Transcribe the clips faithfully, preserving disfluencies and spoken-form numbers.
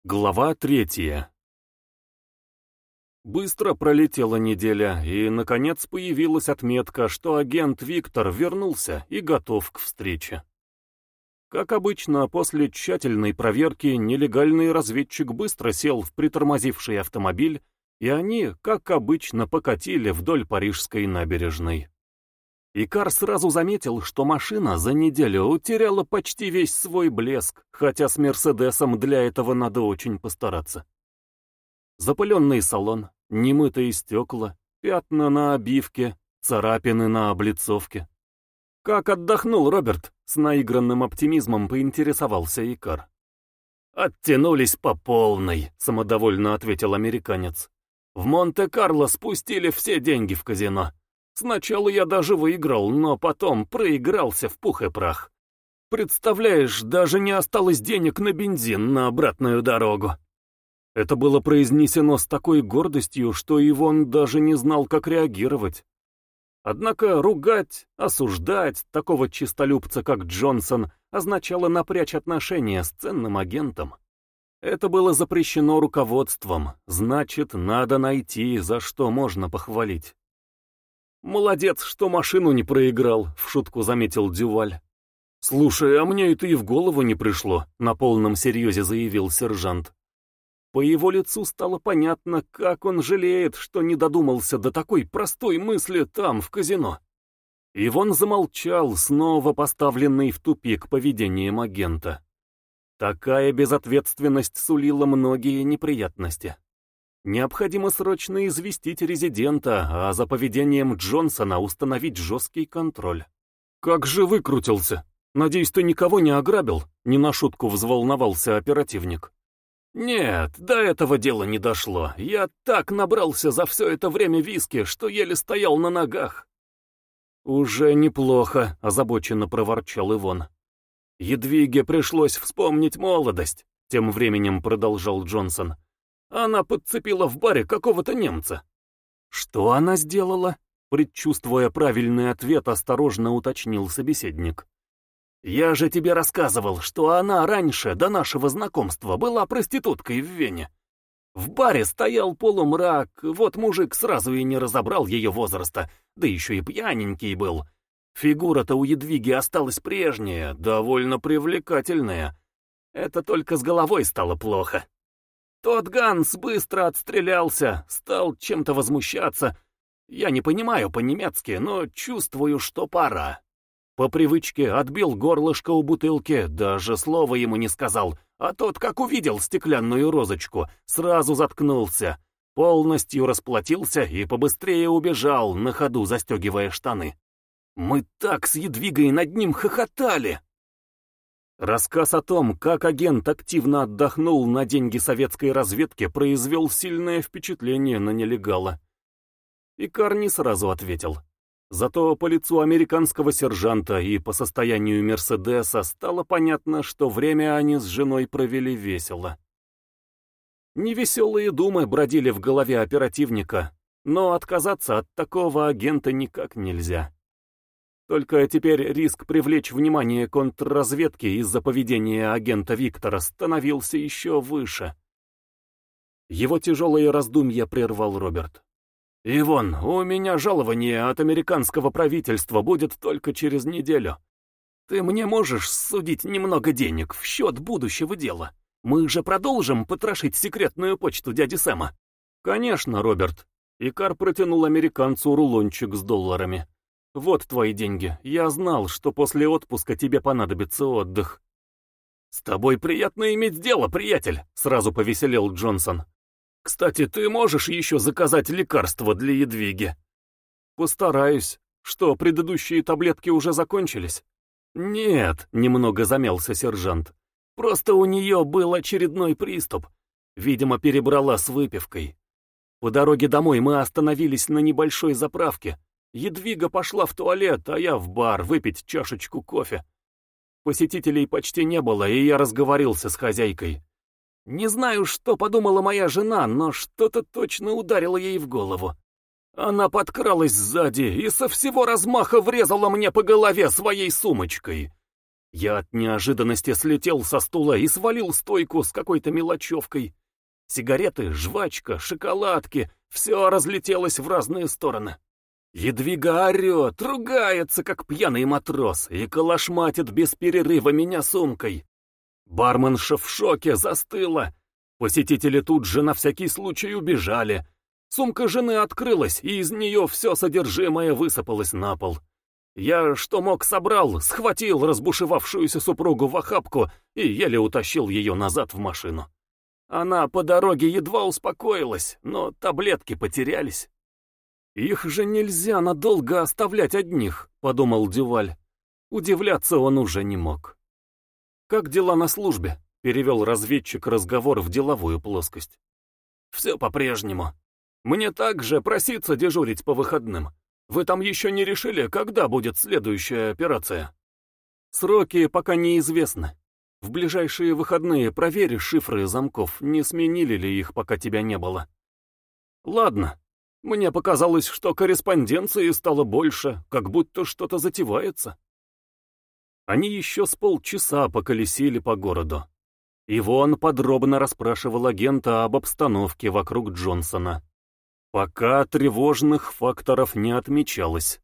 Глава третья. Быстро пролетела неделя, и, наконец, появилась отметка, что агент Виктор вернулся и готов к встрече. Как обычно, после тщательной проверки нелегальный разведчик быстро сел в притормозивший автомобиль, и они, как обычно, покатили вдоль Парижской набережной. Икар сразу заметил, что машина за неделю утеряла почти весь свой блеск, хотя с Мерседесом для этого надо очень постараться. Запыленный салон, немытые стекла, пятна на обивке, царапины на облицовке. «Как отдохнул, Роберт?» — с наигранным оптимизмом поинтересовался Икар. «Оттянулись по полной», — самодовольно ответил американец. «В Монте-Карло спустили все деньги в казино. Сначала я даже выиграл, но потом проигрался в пух и прах. Представляешь, даже не осталось денег на бензин на обратную дорогу». Это было произнесено с такой гордостью, что Ивон даже не знал, как реагировать. Однако ругать, осуждать такого чистолюбца, как Джонсон, означало напрячь отношения с ценным агентом. Это было запрещено руководством, значит, надо найти, за что можно похвалить. «Молодец, что машину не проиграл», — в шутку заметил Дюваль. «Слушай, а мне это и в голову не пришло», — на полном серьезе заявил сержант. По его лицу стало понятно, как он жалеет, что не додумался до такой простой мысли там, в казино. Ивон замолчал, снова поставленный в тупик поведением агента. Такая безответственность сулила многие неприятности. Необходимо срочно известить резидента, а за поведением Джонсона установить жесткий контроль. «Как же выкрутился? Надеюсь, ты никого не ограбил?» — не на шутку взволновался оперативник. «Нет, до этого дела не дошло. Я так набрался за все это время виски, что еле стоял на ногах». «Уже неплохо», — озабоченно проворчал Ивон. «Едвиге пришлось вспомнить молодость», — тем временем продолжал Джонсон. «Она подцепила в баре какого-то немца». «Что она сделала?» — предчувствуя правильный ответ, осторожно уточнил собеседник. «Я же тебе рассказывал, что она раньше, до нашего знакомства, была проституткой в Вене. В баре стоял полумрак, вот мужик сразу и не разобрал ее возраста, да еще и пьяненький был. Фигура-то у Едвиги осталась прежняя, довольно привлекательная. Это только с головой стало плохо. Тот Ганс быстро отстрелялся, стал чем-то возмущаться. Я не понимаю по-немецки, но чувствую, что пора. По привычке отбил горлышко у бутылки, даже слова ему не сказал, а тот, как увидел стеклянную розочку, сразу заткнулся, полностью расплатился и побыстрее убежал, на ходу застегивая штаны. Мы так с Едвигой над ним хохотали. Рассказ о том, как агент активно отдохнул на деньги советской разведки, произвел сильное впечатление на нелегала. Икар не сразу ответил. Зато по лицу американского сержанта и по состоянию Мерседеса стало понятно, что время они с женой провели весело. Невеселые думы бродили в голове оперативника, но отказаться от такого агента никак нельзя. Только теперь риск привлечь внимание контрразведки из-за поведения агента Виктора становился еще выше. Его тяжелые раздумья прервал Роберт. «Ивон, у меня жалование от американского правительства будет только через неделю. Ты мне можешь судить немного денег в счет будущего дела? Мы же продолжим потрошить секретную почту дяди Сэма». «Конечно, Роберт». Икар протянул американцу рулончик с долларами. «Вот твои деньги. Я знал, что после отпуска тебе понадобится отдых». «С тобой приятно иметь дело, приятель», — сразу повеселел Джонсон. «Кстати, ты можешь еще заказать лекарства для Едвиги?» «Постараюсь. Что, предыдущие таблетки уже закончились?» «Нет», — немного замялся сержант. «Просто у нее был очередной приступ. Видимо, перебрала с выпивкой. По дороге домой мы остановились на небольшой заправке. Едвига пошла в туалет, а я в бар выпить чашечку кофе. Посетителей почти не было, и я разговорился с хозяйкой. Не знаю, что подумала моя жена, но что-то точно ударило ей в голову. Она подкралась сзади и со всего размаха врезала мне по голове своей сумочкой. Я от неожиданности слетел со стула и свалил стойку с какой-то мелочевкой. Сигареты, жвачка, шоколадки — все разлетелось в разные стороны. Едвига орет, ругается, как пьяный матрос, и калашматит без перерыва меня сумкой. Барменша в шоке застыла. Посетители тут же на всякий случай убежали. Сумка жены открылась, и из нее все содержимое высыпалось на пол. Я, что мог, собрал, схватил разбушевавшуюся супругу в охапку и еле утащил ее назад в машину. Она по дороге едва успокоилась, но таблетки потерялись. «Их же нельзя надолго оставлять одних», — подумал Дюваль. Удивляться он уже не мог. «Как дела на службе?» — перевел разведчик разговор в деловую плоскость. «Все по-прежнему. Мне также проситься дежурить по выходным. Вы там еще не решили, когда будет следующая операция?» «Сроки пока неизвестны. В ближайшие выходные проверь шифры замков, не сменили ли их, пока тебя не было». «Ладно. Мне показалось, что корреспонденции стало больше, как будто что-то затевается». Они еще с полчаса поколесили по городу. Ивон подробно расспрашивал агента об обстановке вокруг Джонсона. Пока тревожных факторов не отмечалось.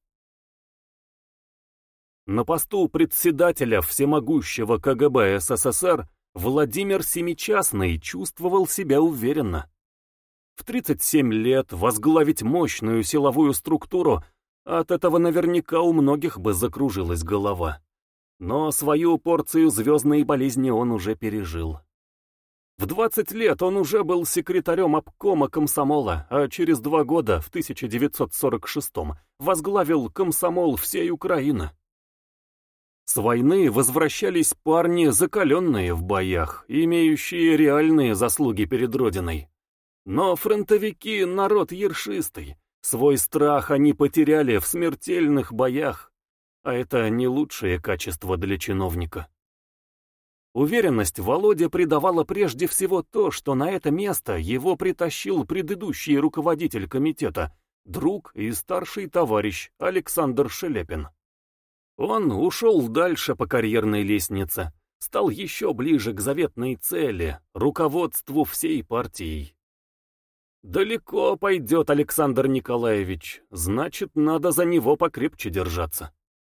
На посту председателя всемогущего ка гэ бэ эс эс эс эр Владимир Семичастный чувствовал себя уверенно. В тридцать семь лет возглавить мощную силовую структуру, от этого наверняка у многих бы закружилась голова. Но свою порцию звездной болезни он уже пережил. В двадцать лет он уже был секретарем обкома комсомола, а через два года, в тысяча девятьсот сорок шестом, возглавил комсомол всей Украины. С войны возвращались парни, закаленные в боях, имеющие реальные заслуги перед Родиной. Но фронтовики — народ ершистый, свой страх они потеряли в смертельных боях, а это не лучшее качество для чиновника. Уверенность Володя придавала прежде всего то, что на это место его притащил предыдущий руководитель комитета, друг и старший товарищ Александр Шелепин. Он ушел дальше по карьерной лестнице, стал еще ближе к заветной цели, руководству всей партией. Далеко пойдет Александр Николаевич, значит, надо за него покрепче держаться.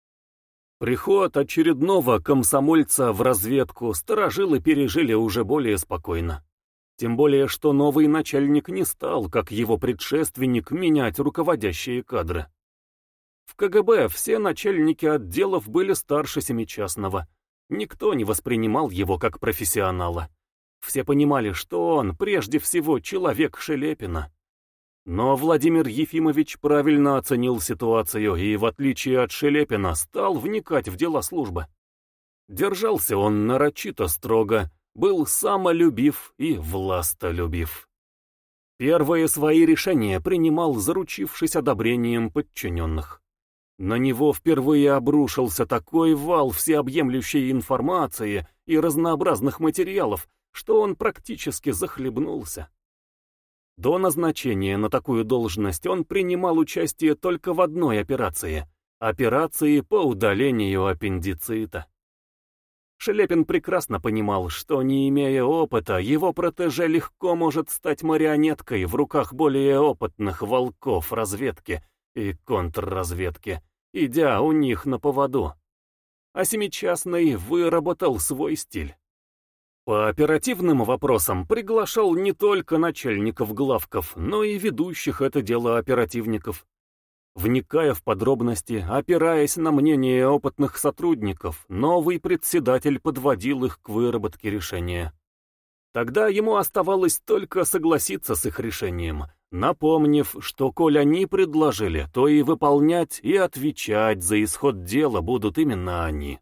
Приход очередного комсомольца в разведку сторожилы пережили уже более спокойно. Тем более, что новый начальник не стал, как его предшественник, менять руководящие кадры. В ка гэ бэ все начальники отделов были старше Семичастного. Никто не воспринимал его как профессионала. Все понимали, что он, прежде всего, человек Шелепина. Но Владимир Ефимович правильно оценил ситуацию и, в отличие от Шелепина, стал вникать в дела службы. Держался он нарочито строго, был самолюбив и властолюбив. Первые свои решения принимал, заручившись одобрением подчиненных. На него впервые обрушился такой вал всеобъемлющей информации и разнообразных материалов, что он практически захлебнулся. До назначения на такую должность он принимал участие только в одной операции — операции по удалению аппендицита. Шелепин прекрасно понимал, что, не имея опыта, его протеже легко может стать марионеткой в руках более опытных волков разведки и контрразведки, идя у них на поводу. А Семичастный выработал свой стиль. По оперативным вопросам приглашал не только начальников главков, но и ведущих это дело оперативников. Вникая в подробности, опираясь на мнение опытных сотрудников, новый председатель подводил их к выработке решения. Тогда ему оставалось только согласиться с их решением, напомнив, что коль они предложили, то и выполнять, и отвечать за исход дела будут именно они.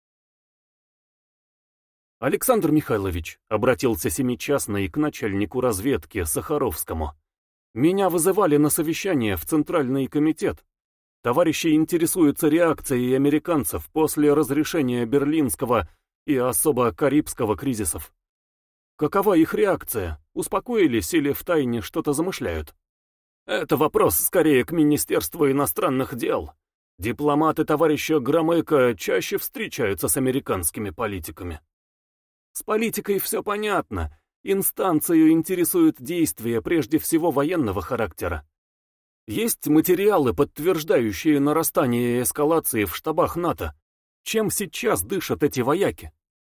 «Александр Михайлович», — обратился Семичастный к начальнику разведки Сахаровскому, — «меня вызывали на совещание в Центральный комитет. Товарищи интересуются реакцией американцев после разрешения Берлинского и особо Карибского кризисов. Какова их реакция? Успокоились или втайне что-то замышляют? Это вопрос скорее к Министерству иностранных дел. Дипломаты товарища Громыка чаще встречаются с американскими политиками. С политикой все понятно. Инстанцию интересуют действия прежде всего военного характера. Есть материалы, подтверждающие нарастание эскалации в штабах НАТО. Чем сейчас дышат эти вояки?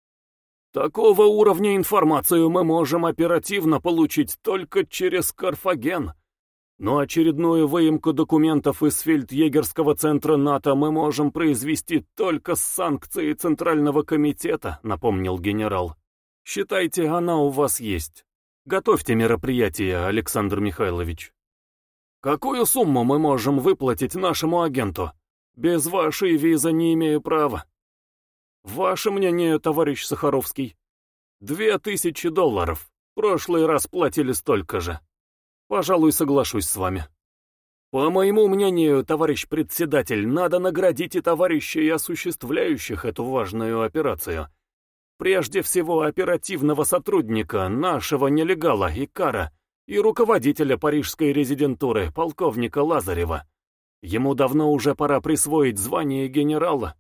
Такого уровня информацию мы можем оперативно получить только через Карфаген. Но очередную выемку документов из фельдъегерского центра НАТО мы можем произвести только с санкцией Центрального комитета, напомнил генерал. Считайте, она у вас есть. Готовьте мероприятие, Александр Михайлович. Какую сумму мы можем выплатить нашему агенту? Без вашей визы не имею права. Ваше мнение, товарищ Сахаровский? Две тысячи долларов. В прошлый раз платили столько же. Пожалуй, соглашусь с вами. По моему мнению, товарищ председатель, надо наградить и товарищей, осуществляющих эту важную операцию. Прежде всего, оперативного сотрудника, нашего нелегала Икара, и руководителя парижской резидентуры, полковника Лазарева. Ему давно уже пора присвоить звание генерала.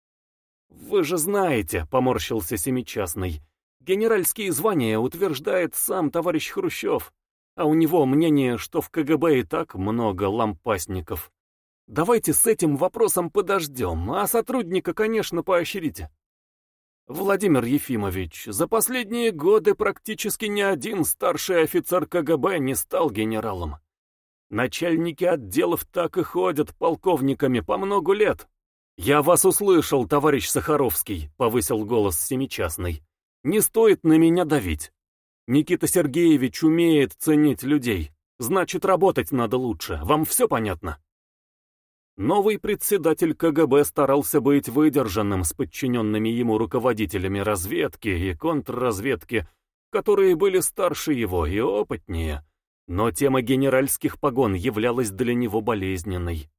«Вы же знаете», — поморщился Семичастный, — «генеральские звания утверждает сам товарищ Хрущев, а у него мнение, что в ка гэ бэ и так много лампасников. Давайте с этим вопросом подождем, а сотрудника, конечно, поощрите». Владимир Ефимович, за последние годы практически ни один старший офицер ка гэ бэ не стал генералом. Начальники отделов так и ходят полковниками по многу лет. «Я вас услышал, товарищ Сахаровский», — повысил голос Семичастный. «Не стоит на меня давить. Никита Сергеевич умеет ценить людей. Значит, работать надо лучше. Вам все понятно?» Новый председатель ка гэ бэ старался быть выдержанным с подчиненными ему руководителями разведки и контрразведки, которые были старше его и опытнее, но тема генеральских погон являлась для него болезненной.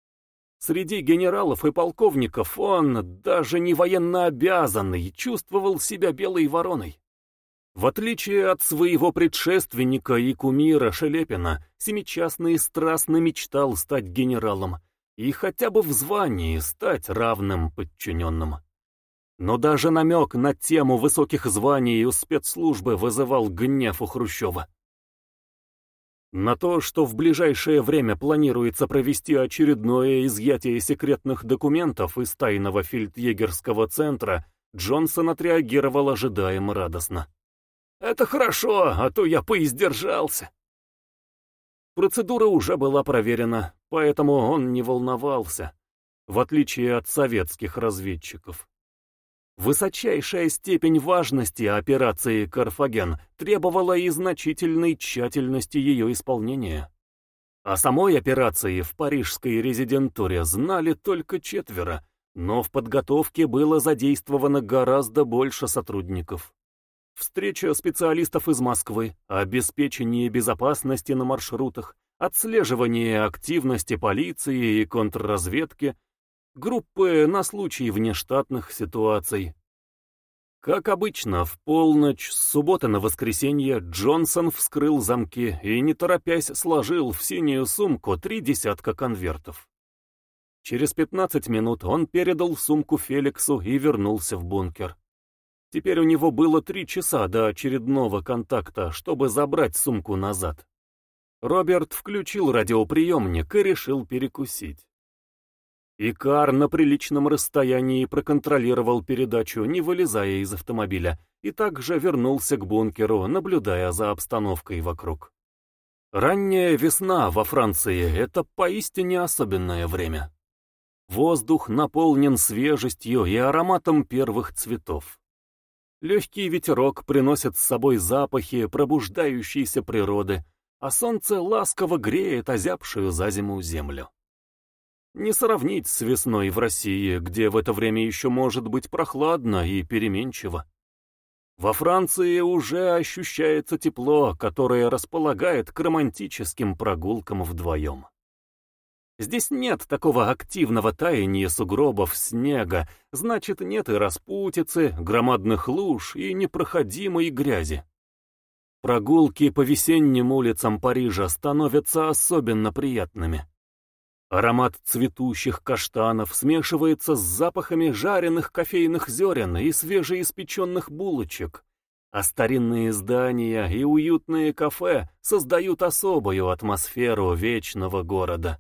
Среди генералов и полковников он, даже не военно обязанный, чувствовал себя белой вороной. В отличие от своего предшественника и кумира Шелепина, Семичастный страстно мечтал стать генералом и хотя бы в звании стать равным подчиненным. Но даже намек на тему высоких званий у спецслужбы вызывал гнев у Хрущева. На то, что в ближайшее время планируется провести очередное изъятие секретных документов из тайного фельдъегерского центра, Джонсон отреагировал ожидаемо радостно. «Это хорошо, а то я поиздержался». Процедура уже была проверена, поэтому он не волновался, в отличие от советских разведчиков. Высочайшая степень важности операции «Карфаген» требовала и значительной тщательности ее исполнения. О самой операции в парижской резидентуре знали только четверо, но в подготовке было задействовано гораздо больше сотрудников. Встреча специалистов из Москвы, обеспечение безопасности на маршрутах, отслеживание активности полиции и контрразведки, группы на случай внештатных ситуаций. Как обычно, в полночь с субботы на воскресенье Джонсон вскрыл замки и, не торопясь, сложил в синюю сумку три десятка конвертов. Через пятнадцать минут он передал сумку Феликсу и вернулся в бункер. Теперь у него было три часа до очередного контакта, чтобы забрать сумку назад. Роберт включил радиоприемник и решил перекусить. Икар на приличном расстоянии проконтролировал передачу, не вылезая из автомобиля, и также вернулся к бункеру, наблюдая за обстановкой вокруг. Ранняя весна во Франции — это поистине особенное время. Воздух наполнен свежестью и ароматом первых цветов. Легкий ветерок приносит с собой запахи пробуждающейся природы, а солнце ласково греет озябшую за зиму землю. Не сравнить с весной в России, где в это время еще может быть прохладно и переменчиво. Во Франции уже ощущается тепло, которое располагает к романтическим прогулкам вдвоем. Здесь нет такого активного таяния сугробов, снега, значит, нет и распутицы, громадных луж и непроходимой грязи. Прогулки по весенним улицам Парижа становятся особенно приятными. Аромат цветущих каштанов смешивается с запахами жареных кофейных зерен и свежеиспеченных булочек, а старинные здания и уютные кафе создают особую атмосферу вечного города.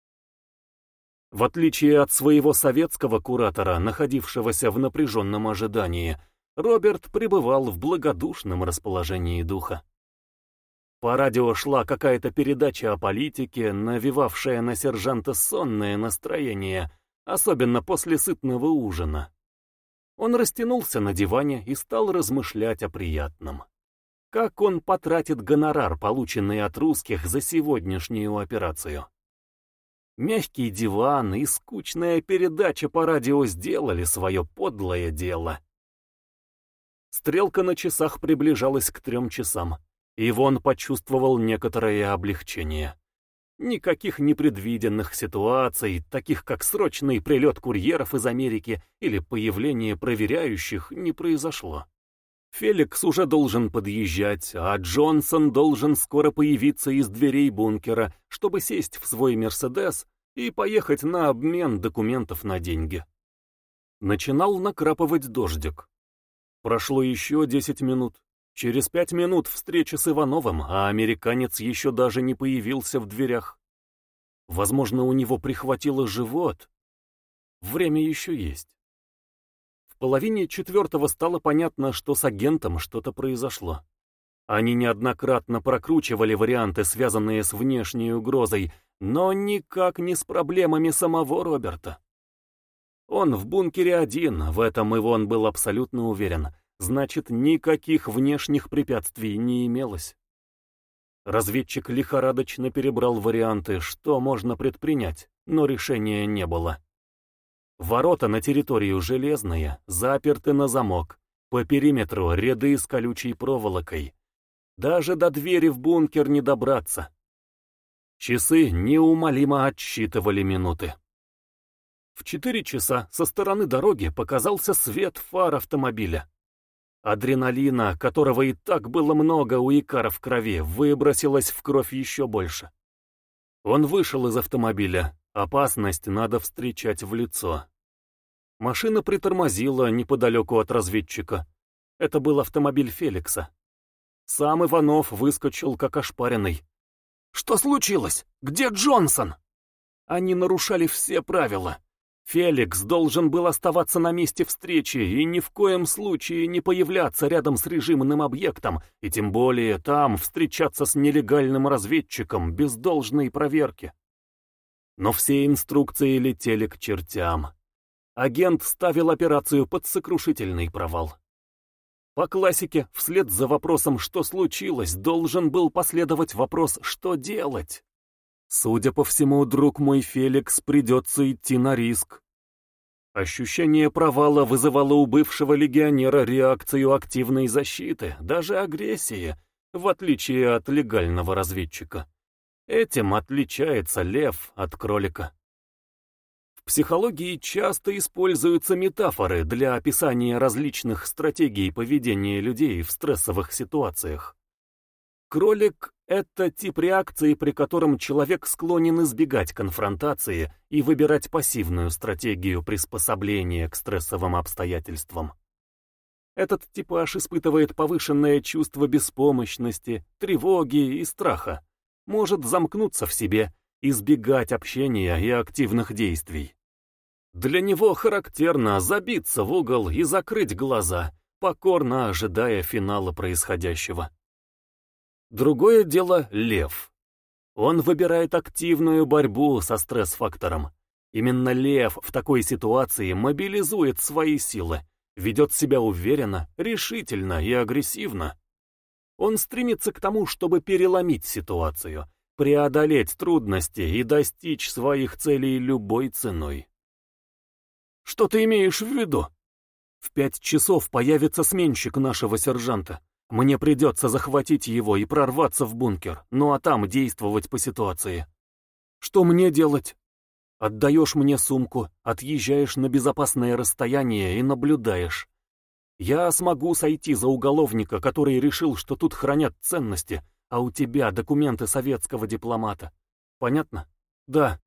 В отличие от своего советского куратора, находившегося в напряженном ожидании, Роберт пребывал в благодушном расположении духа. По радио шла какая-то передача о политике, навевавшая на сержанта сонное настроение, особенно после сытного ужина. Он растянулся на диване и стал размышлять о приятном. Как он потратит гонорар, полученный от русских за сегодняшнюю операцию? Мягкий диван и скучная передача по радио сделали свое подлое дело. Стрелка на часах приближалась к трем часам, и Вон почувствовал некоторое облегчение. Никаких непредвиденных ситуаций, таких как срочный прилет курьеров из Америки или появление проверяющих, не произошло. Феликс уже должен подъезжать, а Джонсон должен скоро появиться из дверей бункера, чтобы сесть в свой «Мерседес» и поехать на обмен документов на деньги. Начинал накрапывать дождик. Прошло еще десять минут. Через пять минут встреча с Ивановым, а американец еще даже не появился в дверях. Возможно, у него прихватило живот. Время еще есть. В половине четвертого стало понятно, что с агентом что-то произошло. Они неоднократно прокручивали варианты, связанные с внешней угрозой, но никак не с проблемами самого Роберта. Он в бункере один, в этом Ивон был абсолютно уверен. Значит, никаких внешних препятствий не имелось. Разведчик лихорадочно перебрал варианты, что можно предпринять, но решения не было. Ворота на территорию железные, заперты на замок, по периметру ряды с колючей проволокой. Даже до двери в бункер не добраться. Часы неумолимо отсчитывали минуты. В четыре часа со стороны дороги показался свет фар автомобиля. Адреналина, которого и так было много у Икара в крови, выбросилось в кровь еще больше. Он вышел из автомобиля. Опасность надо встречать в лицо. Машина притормозила неподалеку от разведчика. Это был автомобиль Феликса. Сам Иванов выскочил как ошпаренный. «Что случилось? Где Джонсон?» Они нарушали все правила. Феликс должен был оставаться на месте встречи и ни в коем случае не появляться рядом с режимным объектом, и тем более там встречаться с нелегальным разведчиком без должной проверки. Но все инструкции летели к чертям. Агент ставил операцию под сокрушительный провал. По классике, вслед за вопросом «что случилось?», должен был последовать вопрос «что делать?». Судя по всему, друг мой Феликс, придется идти на риск. Ощущение провала вызывало у бывшего легионера реакцию активной защиты, даже агрессии, в отличие от легального разведчика. Этим отличается лев от кролика. В психологии часто используются метафоры для описания различных стратегий поведения людей в стрессовых ситуациях. Кролик — это тип реакции, при котором человек склонен избегать конфронтации и выбирать пассивную стратегию приспособления к стрессовым обстоятельствам. Этот типаж испытывает повышенное чувство беспомощности, тревоги и страха, может замкнуться в себе, избегать общения и активных действий. Для него характерно забиться в угол и закрыть глаза, покорно ожидая финала происходящего. Другое дело — лев. Он выбирает активную борьбу со стресс-фактором. Именно лев в такой ситуации мобилизует свои силы, ведет себя уверенно, решительно и агрессивно. Он стремится к тому, чтобы переломить ситуацию, преодолеть трудности и достичь своих целей любой ценой. Что ты имеешь в виду? В пять часов появится сменщик нашего сержанта. Мне придется захватить его и прорваться в бункер, ну а там действовать по ситуации. Что мне делать? Отдаешь мне сумку, отъезжаешь на безопасное расстояние и наблюдаешь. Я смогу сойти за уголовника, который решил, что тут хранят ценности, а у тебя документы советского дипломата. Понятно? Да.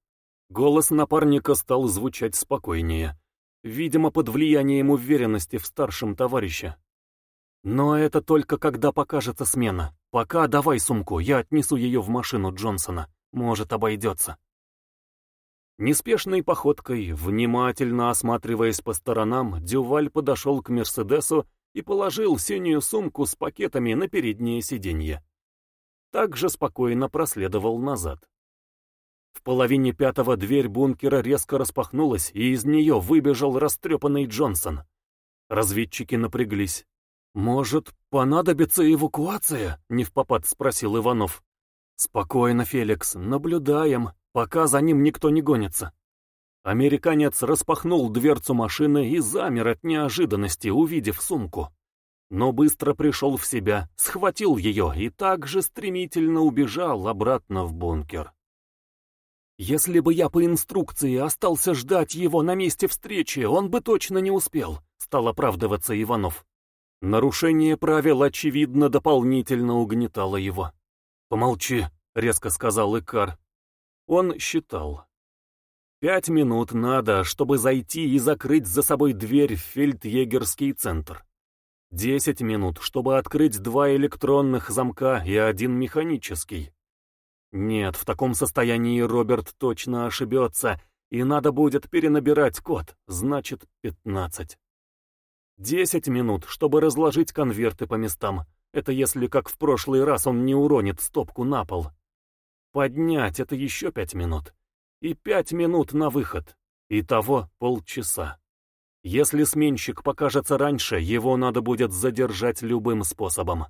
Голос напарника стал звучать спокойнее, видимо, под влиянием уверенности в старшем товарище. «Но это только когда покажется смена. Пока давай сумку, я отнесу ее в машину Джонсона. Может, обойдется». Неспешной походкой, внимательно осматриваясь по сторонам, Дюваль подошел к Мерседесу и положил синюю сумку с пакетами на переднее сиденье. Также спокойно проследовал назад. В половине пятого дверь бункера резко распахнулась, и из нее выбежал растрепанный Джонсон. Разведчики напряглись. «Может, понадобится эвакуация?» — невпопад спросил Иванов. «Спокойно, Феликс, наблюдаем, пока за ним никто не гонится». Американец распахнул дверцу машины и замер от неожиданности, увидев сумку. Но быстро пришел в себя, схватил ее и также стремительно убежал обратно в бункер. «Если бы я по инструкции остался ждать его на месте встречи, он бы точно не успел», — стал оправдываться Иванов. Нарушение правил, очевидно, дополнительно угнетало его. «Помолчи», — резко сказал Икар. Он считал. Пять минут надо, чтобы зайти и закрыть за собой дверь в фельдъегерский центр. Десять минут, чтобы открыть два электронных замка и один механический. Нет, в таком состоянии Роберт точно ошибется, и надо будет перенабирать код, значит, пятнадцать. Десять минут, чтобы разложить конверты по местам. Это если, как в прошлый раз, он не уронит стопку на пол. Поднять — это еще пять минут. И пять минут на выход. Итого полчаса. Если сменщик покажется раньше, его надо будет задержать любым способом.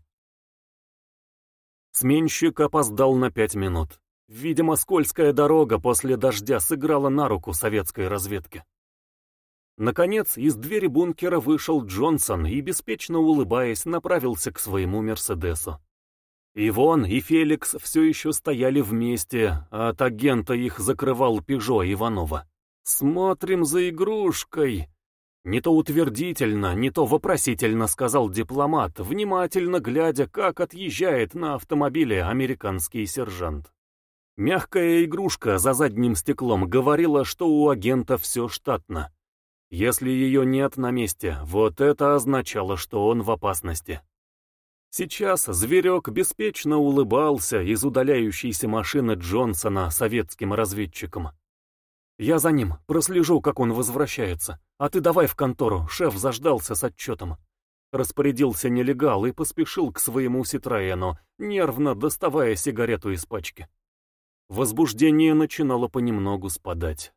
Сменщик опоздал на пять минут. Видимо, скользкая дорога после дождя сыграла на руку советской разведке. Наконец, из двери бункера вышел Джонсон и, беспечно улыбаясь, направился к своему Мерседесу. Ивон и Феликс все еще стояли вместе, а от агента их закрывал Пежо Иванова. «Смотрим за игрушкой!» Не то утвердительно, не то вопросительно сказал дипломат, внимательно глядя, как отъезжает на автомобиле американский сержант. Мягкая игрушка за задним стеклом говорила, что у агента все штатно. Если ее нет на месте, вот это означало, что он в опасности. Сейчас зверек беспечно улыбался из удаляющейся машины Джонсона советским разведчикам. «Я за ним, прослежу, как он возвращается, а ты давай в контору, шеф заждался с отчетом». Распорядился нелегал и поспешил к своему Ситроену, нервно доставая сигарету из пачки. Возбуждение начинало понемногу спадать.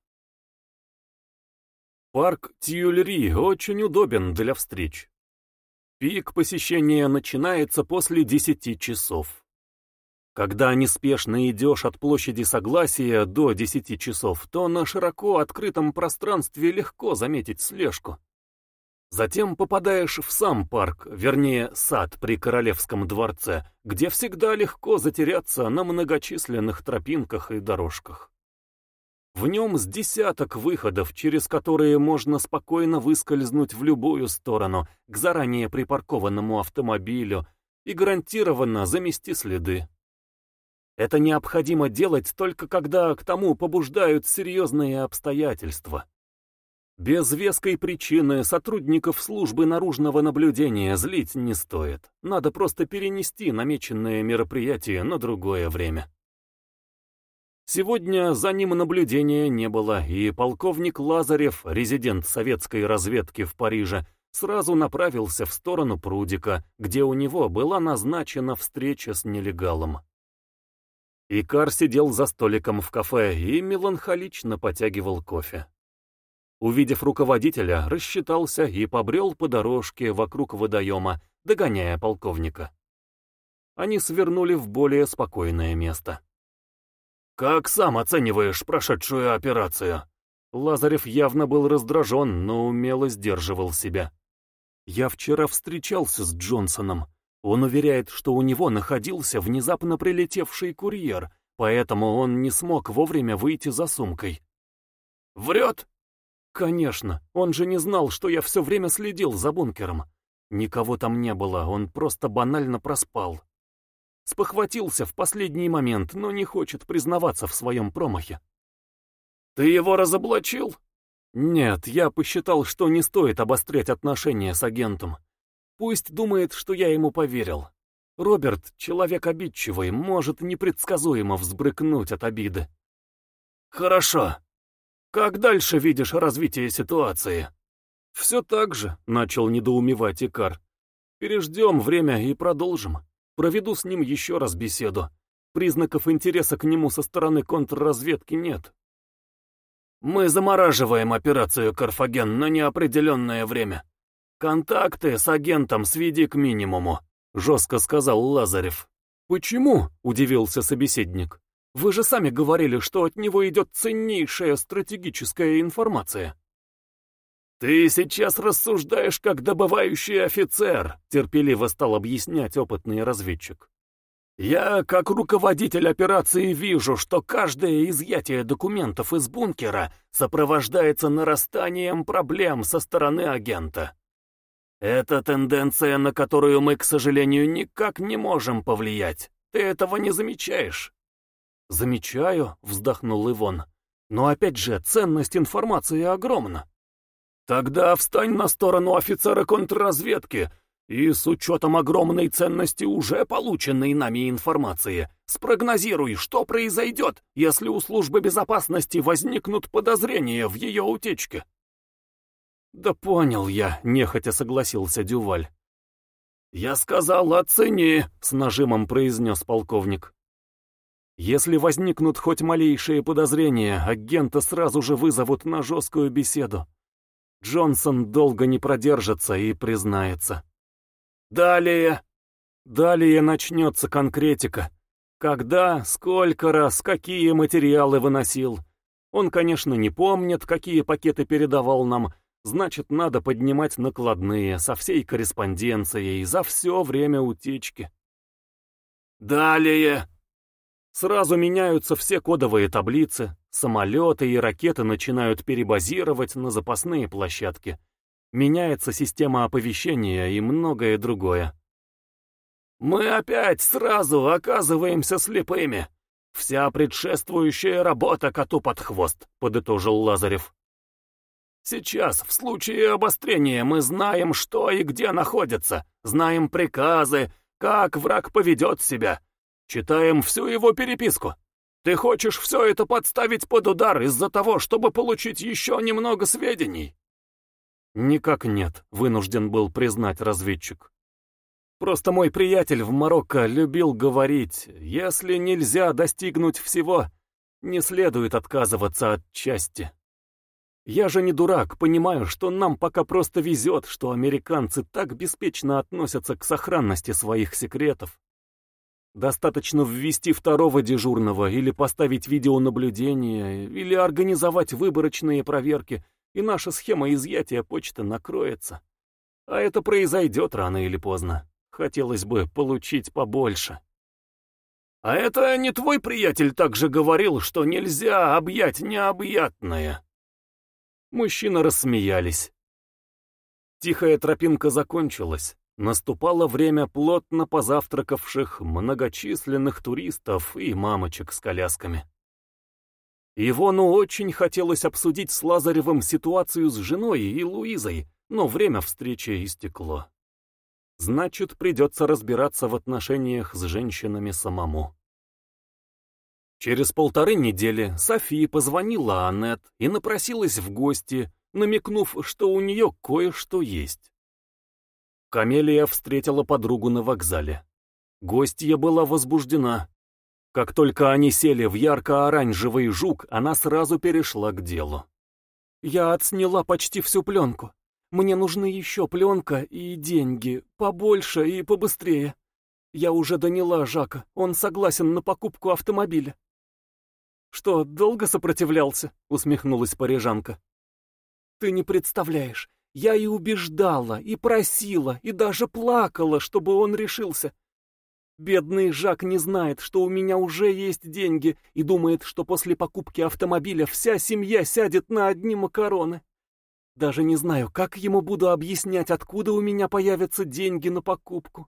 Парк Тюильри очень удобен для встреч. Пик посещения начинается после десяти часов. Когда неспешно идешь от площади Согласия до десяти часов, то на широко открытом пространстве легко заметить слежку. Затем попадаешь в сам парк, вернее, сад при Королевском дворце, где всегда легко затеряться на многочисленных тропинках и дорожках. В нем с десяток выходов, через которые можно спокойно выскользнуть в любую сторону, к заранее припаркованному автомобилю, и гарантированно замести следы. Это необходимо делать только когда к тому побуждают серьезные обстоятельства. Без веской причины сотрудников службы наружного наблюдения злить не стоит. Надо просто перенести намеченное мероприятие на другое время. Сегодня за ним наблюдения не было, и полковник Лазарев, резидент советской разведки в Париже, сразу направился в сторону прудика, где у него была назначена встреча с нелегалом. Икар сидел за столиком в кафе и меланхолично потягивал кофе. Увидев руководителя, рассчитался и побрел по дорожке вокруг водоема, догоняя полковника. Они свернули в более спокойное место. «Как сам оцениваешь прошедшую операцию?» Лазарев явно был раздражен, но умело сдерживал себя. «Я вчера встречался с Джонсоном. Он уверяет, что у него находился внезапно прилетевший курьер, поэтому он не смог вовремя выйти за сумкой». «Врет?» «Конечно, он же не знал, что я все время следил за бункером. Никого там не было, он просто банально проспал. Спохватился в последний момент, но не хочет признаваться в своем промахе». Ты его разоблачил? Нет, я посчитал, что не стоит обострять отношения с агентом. Пусть думает, что я ему поверил. Роберт, человек обидчивый, может непредсказуемо взбрыкнуть от обиды. Хорошо. Как дальше видишь развитие ситуации? Все так же, начал недоумевать Икар. Переждем время и продолжим. Проведу с ним еще раз беседу. Признаков интереса к нему со стороны контрразведки нет. Мы замораживаем операцию «Карфаген» на неопределенное время. Контакты с агентом сведи к минимуму, жестко сказал Лазарев. Почему? Удивился собеседник. Вы же сами говорили, что от него идет ценнейшая стратегическая информация. Ты сейчас рассуждаешь как добывающий офицер, терпеливо стал объяснять опытный разведчик. Я, как руководитель операции, вижу, что каждое изъятие документов из бункера сопровождается нарастанием проблем со стороны агента. Это тенденция, на которую мы, к сожалению, никак не можем повлиять. Ты этого не замечаешь? Замечаю, вздохнул Ивон. Но опять же, ценность информации огромна. Тогда встань на сторону офицера контрразведки и, с учетом огромной ценности уже полученной нами информации, спрогнозируй, что произойдет, если у службы безопасности возникнут подозрения в ее утечке. Да понял я, нехотя согласился Дюваль. Я сказал, оцени, с нажимом произнес полковник. Если возникнут хоть малейшие подозрения, агента сразу же вызовут на жесткую беседу. Джонсон долго не продержится и признается. Далее. Далее начнется конкретика. Когда, сколько раз, какие материалы выносил. Он, конечно, не помнит, какие пакеты передавал нам, значит, надо поднимать накладные со всей корреспонденцией за все время утечки. Далее. Сразу меняются все кодовые таблицы, самолеты и ракеты начинают перебазировать на запасные площадки. Меняется система оповещения и многое другое. Мы опять сразу оказываемся слепыми. Вся предшествующая работа коту под хвост, подытожил Лазарев. Сейчас, в случае обострения, мы знаем, что и где находится, знаем приказы, как враг поведет себя. Читаем всю его переписку. Ты хочешь все это подставить под удар из-за того, чтобы получить еще немного сведений? Никак нет, вынужден был признать разведчик. Просто мой приятель в Марокко любил говорить, если нельзя достигнуть всего, не следует отказываться от части. Я же не дурак, понимаю, что нам пока просто везет, что американцы так беспечно относятся к сохранности своих секретов. Достаточно ввести второго дежурного или поставить видеонаблюдение, или организовать выборочные проверки, и наша схема изъятия почты накроется. А это произойдет рано или поздно. Хотелось бы получить побольше. А это не твой приятель также говорил, что нельзя объять необъятное? Мужчины рассмеялись. Тихая тропинка закончилась. Наступало время плотно позавтракавших многочисленных туристов и мамочек с колясками. Ивону очень хотелось обсудить с Лазаревым ситуацию с женой и Луизой, но время встречи истекло. Значит, придется разбираться в отношениях с женщинами самому. Через полторы недели София позвонила Аннет и напросилась в гости, намекнув, что у нее кое-что есть. Камелия встретила подругу на вокзале. Гостья была возбуждена. Как только они сели в ярко-оранжевый жук, она сразу перешла к делу. «Я отсняла почти всю пленку. Мне нужны еще пленка и деньги, побольше и побыстрее. Я уже доняла Жака, он согласен на покупку автомобиля». «Что, долго сопротивлялся?» — усмехнулась парижанка. «Ты не представляешь, я и убеждала, и просила, и даже плакала, чтобы он решился. Бедный Жак не знает, что у меня уже есть деньги, и думает, что после покупки автомобиля вся семья сядет на одни макароны. Даже не знаю, как ему буду объяснять, откуда у меня появятся деньги на покупку.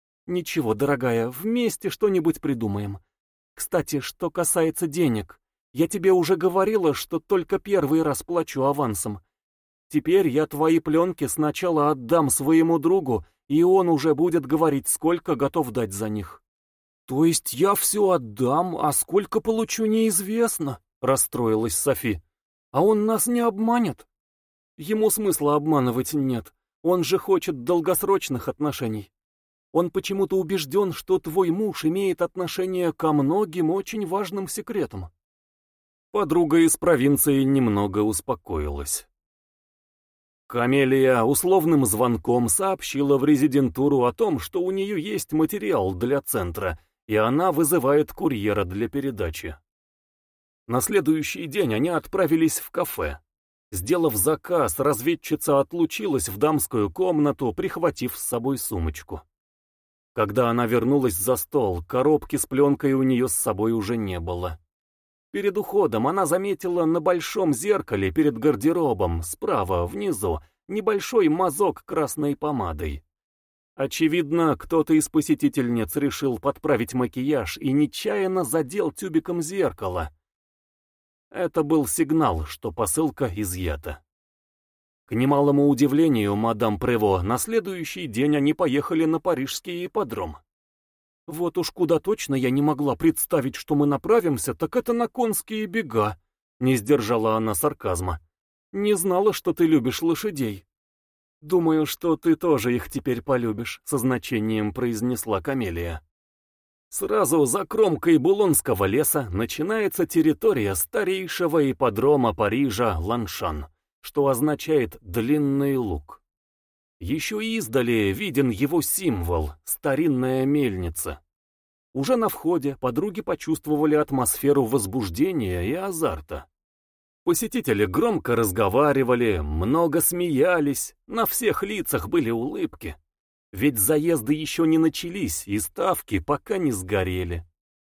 Ничего, дорогая, вместе что-нибудь придумаем. Кстати, что касается денег, Я тебе уже говорила, что только первый раз плачу авансом. Теперь я твои пленки сначала отдам своему другу, и он уже будет говорить, сколько готов дать за них». «То есть я все отдам, а сколько получу, неизвестно?» — расстроилась Софи. «А он нас не обманет?» «Ему смысла обманывать нет. Он же хочет долгосрочных отношений. Он почему-то убежден, что твой муж имеет отношение ко многим очень важным секретам». Подруга из провинции немного успокоилась. Камелия условным звонком сообщила в резидентуру о том, что у нее есть материал для центра, и она вызывает курьера для передачи. На следующий день они отправились в кафе. Сделав заказ, разведчица отлучилась в дамскую комнату, прихватив с собой сумочку. Когда она вернулась за стол, коробки с пленкой у нее с собой уже не было. Перед уходом она заметила на большом зеркале перед гардеробом, справа, внизу, небольшой мазок красной помадой. Очевидно, кто-то из посетительниц решил подправить макияж и нечаянно задел тюбиком зеркало. Это был сигнал, что посылка изъята. К немалому удивлению мадам Прево, на следующий день они поехали на парижский ипподром. «Вот уж куда точно я не могла представить, что мы направимся, так это на конские бега», — не сдержала она сарказма. «Не знала, что ты любишь лошадей». «Думаю, что ты тоже их теперь полюбишь», — со значением произнесла Камелия. Сразу за кромкой Булонского леса начинается территория старейшего ипподрома Парижа Ланшан, что означает «длинный луг». Еще издали виден его символ — старинная мельница. Уже на входе подруги почувствовали атмосферу возбуждения и азарта. Посетители громко разговаривали, много смеялись, на всех лицах были улыбки. Ведь заезды еще не начались, и ставки пока не сгорели.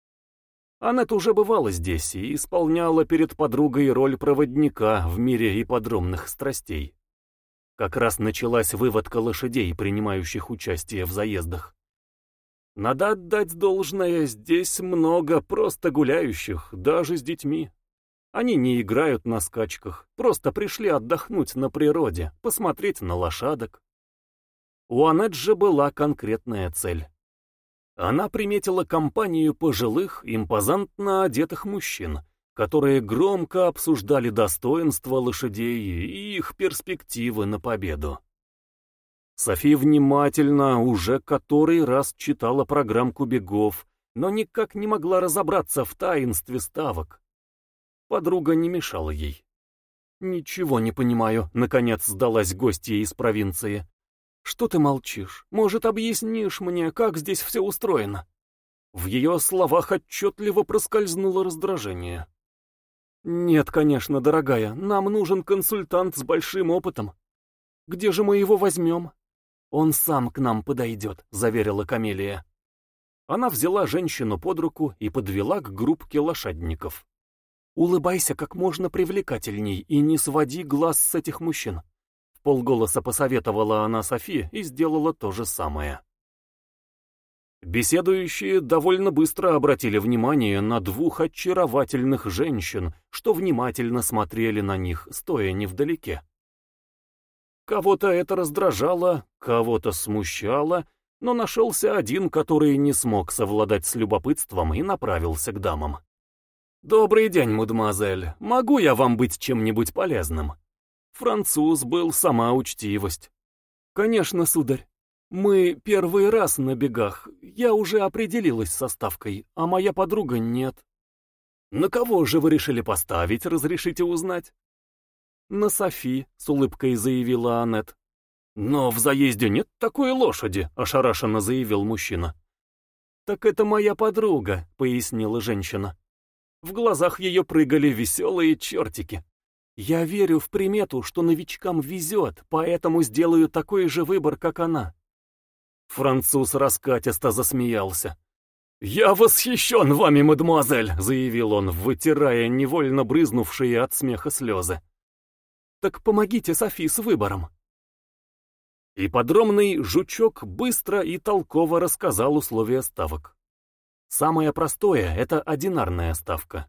Аннет уже бывала здесь и исполняла перед подругой роль проводника в мире ипподромных страстей. Как раз началась выводка лошадей, принимающих участие в заездах. Надо отдать должное, здесь много просто гуляющих, даже с детьми. Они не играют на скачках, просто пришли отдохнуть на природе, посмотреть на лошадок. У Аннет же была конкретная цель. Она приметила компанию пожилых, импозантно одетых мужчин, которые громко обсуждали достоинства лошадей и их перспективы на победу. Софи внимательно уже который раз читала программку бегов, но никак не могла разобраться в таинстве ставок. Подруга не мешала ей. «Ничего не понимаю», — наконец сдалась гостья из провинции. «Что ты молчишь? Может, объяснишь мне, как здесь все устроено?» В ее словах отчетливо проскользнуло раздражение. «Нет, конечно, дорогая, нам нужен консультант с большим опытом. Где же мы его возьмем?» «Он сам к нам подойдет», — заверила Камелия. Она взяла женщину под руку и подвела к группке лошадников. «Улыбайся как можно привлекательней и не своди глаз с этих мужчин», — вполголоса посоветовала она Софи и сделала то же самое. Беседующие довольно быстро обратили внимание на двух очаровательных женщин, что внимательно смотрели на них, стоя невдалеке. Кого-то это раздражало, кого-то смущало, но нашелся один, который не смог совладать с любопытством и направился к дамам. «Добрый день, мадемуазель. Могу я вам быть чем-нибудь полезным?» Француз был сама учтивость. «Конечно, сударь. Мы первый раз на бегах. Я уже определилась со ставкой, а моя подруга нет». «На кого же вы решили поставить, разрешите узнать?» «На Софи», — с улыбкой заявила Аннет. «Но в заезде нет такой лошади», — ошарашенно заявил мужчина. «Так это моя подруга», — пояснила женщина. В глазах ее прыгали веселые чертики. «Я верю в примету, что новичкам везет, поэтому сделаю такой же выбор, как она». Француз раскатисто засмеялся. «Я восхищен вами, мадемуазель», — заявил он, вытирая невольно брызнувшие от смеха слезы. «Так помогите Софи с выбором». Ипподромный жучок быстро и толково рассказал условия ставок. Самое простое — это одинарная ставка.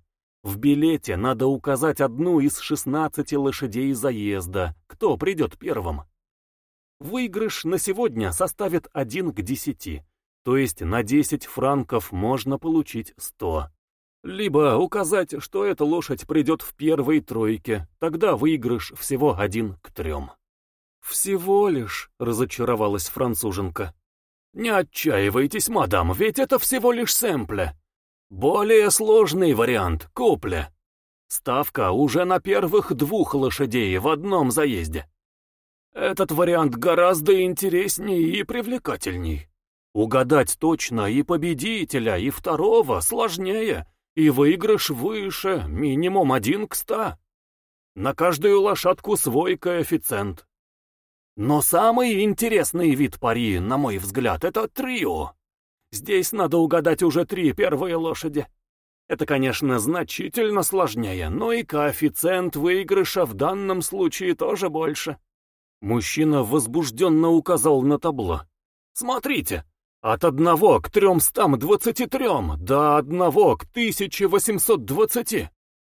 В билете надо указать одну из шестнадцати лошадей заезда, кто придет первым. Выигрыш на сегодня составит один к десяти, то есть на десять франков можно получить сто. Либо указать, что эта лошадь придет в первой тройке, тогда выигрыш всего один к трем. «Всего лишь», — разочаровалась француженка. «Не отчаивайтесь, мадам, ведь это всего лишь сэмпля. Более сложный вариант — купля. Ставка уже на первых двух лошадей в одном заезде. Этот вариант гораздо интереснее и привлекательней. Угадать точно и победителя, и второго сложнее, и выигрыш выше, минимум один к ста. На каждую лошадку свой коэффициент. Но самый интересный вид пари, на мой взгляд, это трио. Здесь надо угадать уже три первые лошади. Это, конечно, значительно сложнее, но и коэффициент выигрыша в данном случае тоже больше». Мужчина возбужденно указал на табло. «Смотрите, от одного к тремстам двадцати трем до одного к тысяче восемьсот двадцати.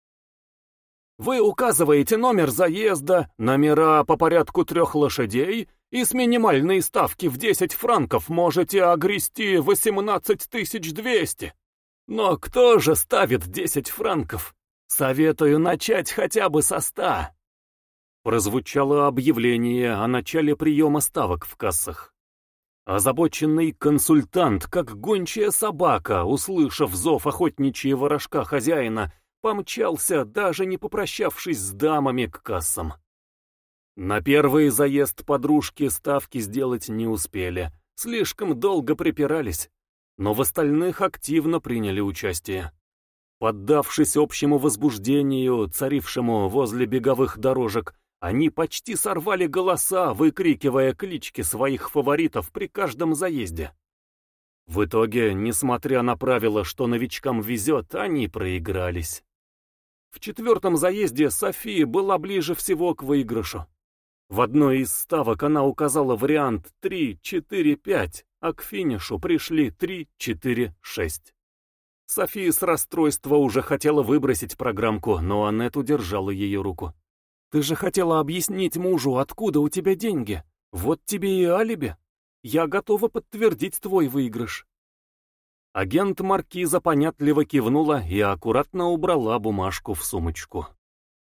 Вы указываете номер заезда, номера по порядку трех лошадей и с минимальной ставки в десять франков можете огрести восемнадцать тысяч двести. Но кто же ставит десять франков? Советую начать хотя бы со ста». Прозвучало объявление о начале приема ставок в кассах. Озабоченный консультант, как гончая собака, услышав зов охотничьего рожка хозяина, помчался, даже не попрощавшись с дамами, к кассам. На первый заезд подружки ставки сделать не успели, слишком долго припирались, но в остальных активно приняли участие. Поддавшись общему возбуждению, царившему возле беговых дорожек, они почти сорвали голоса, выкрикивая клички своих фаворитов при каждом заезде. В итоге, несмотря на правило, что новичкам везет, они проигрались. В четвертом заезде София была ближе всего к выигрышу. В одной из ставок она указала вариант три четыре пять, а к финишу пришли три четыре шесть. София с расстройства уже хотела выбросить программку, но Аннет удержала ее руку. «Ты же хотела объяснить мужу, откуда у тебя деньги. Вот тебе и алиби. Я готова подтвердить твой выигрыш». Агент маркиза понятливо кивнула и аккуратно убрала бумажку в сумочку.